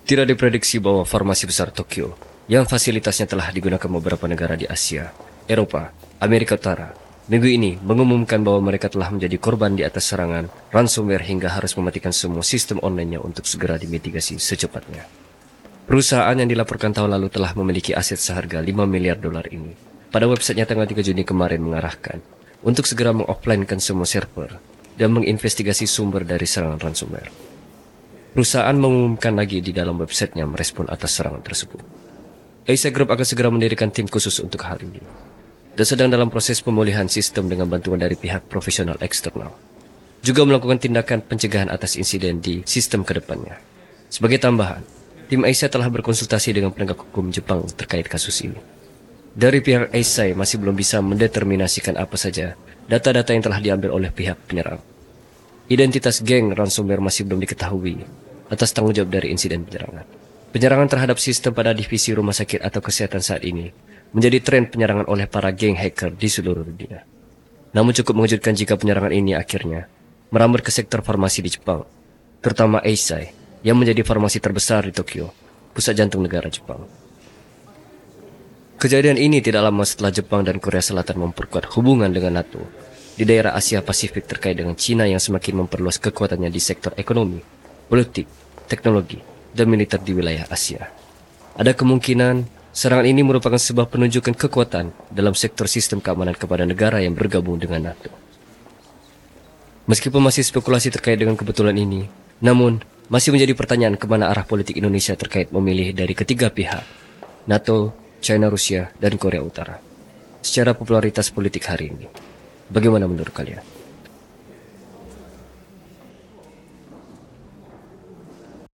Tidak diprediksi bahwa farmasi besar Tokyo, yang fasilitasnya telah digunakan beberapa negara di Asia, Eropa, Amerika Utara, minggu ini mengumumkan bahwa mereka telah menjadi korban di atas serangan ransomware hingga harus mematikan semua sistem online-nya untuk segera dimitigasi secepatnya. Perusahaan yang dilaporkan tahun lalu telah memiliki aset seharga 5 miliar dolar ini. Pada websitenya tanggal 3 Juni kemarin mengarahkan untuk segera mengoffline-kan semua server dan menginvestigasi sumber dari serangan ransomware. Perusahaan mengumumkan lagi di dalam websitenya merespon atas serangan tersebut. Eisai Group akan segera mendirikan tim khusus untuk hal ini dan sedang dalam proses pemulihan sistem dengan bantuan dari pihak profesional eksternal. Juga melakukan tindakan pencegahan atas insiden di sistem ke depannya. Sebagai tambahan, tim Eisai telah berkonsultasi dengan penegak hukum Jepang terkait kasus ini. Dari pihak Eisai masih belum bisa mendeterminasikan apa saja data-data yang telah diambil oleh pihak penyerang. Identitas geng ransomware masih belum diketahui atas tanggung jawab dari insiden penyerangan. Penyerangan terhadap sistem pada divisi rumah sakit atau kesehatan saat ini menjadi tren penyerangan oleh para geng hacker di seluruh dunia. Namun cukup mengejutkan jika penyerangan ini akhirnya merambat ke sektor farmasi di Jepang, terutama Eisai yang menjadi farmasi terbesar di Tokyo, pusat jantung negara Jepang. Kejadian ini tidak lama setelah Jepang dan Korea Selatan memperkuat hubungan dengan NATO di daerah Asia Pasifik terkait dengan China yang semakin memperluas kekuatannya di sektor ekonomi, politik, teknologi, dan militer di wilayah Asia. Ada kemungkinan serangan ini merupakan sebuah penunjukan kekuatan dalam sektor sistem keamanan kepada negara yang bergabung dengan NATO. Meskipun masih spekulasi terkait dengan kebetulan ini, namun masih menjadi pertanyaan kemana arah politik Indonesia terkait memilih dari ketiga pihak, NATO, China, Rusia, dan Korea Utara, secara popularitas politik hari ini. Bagaimana menurut kalian?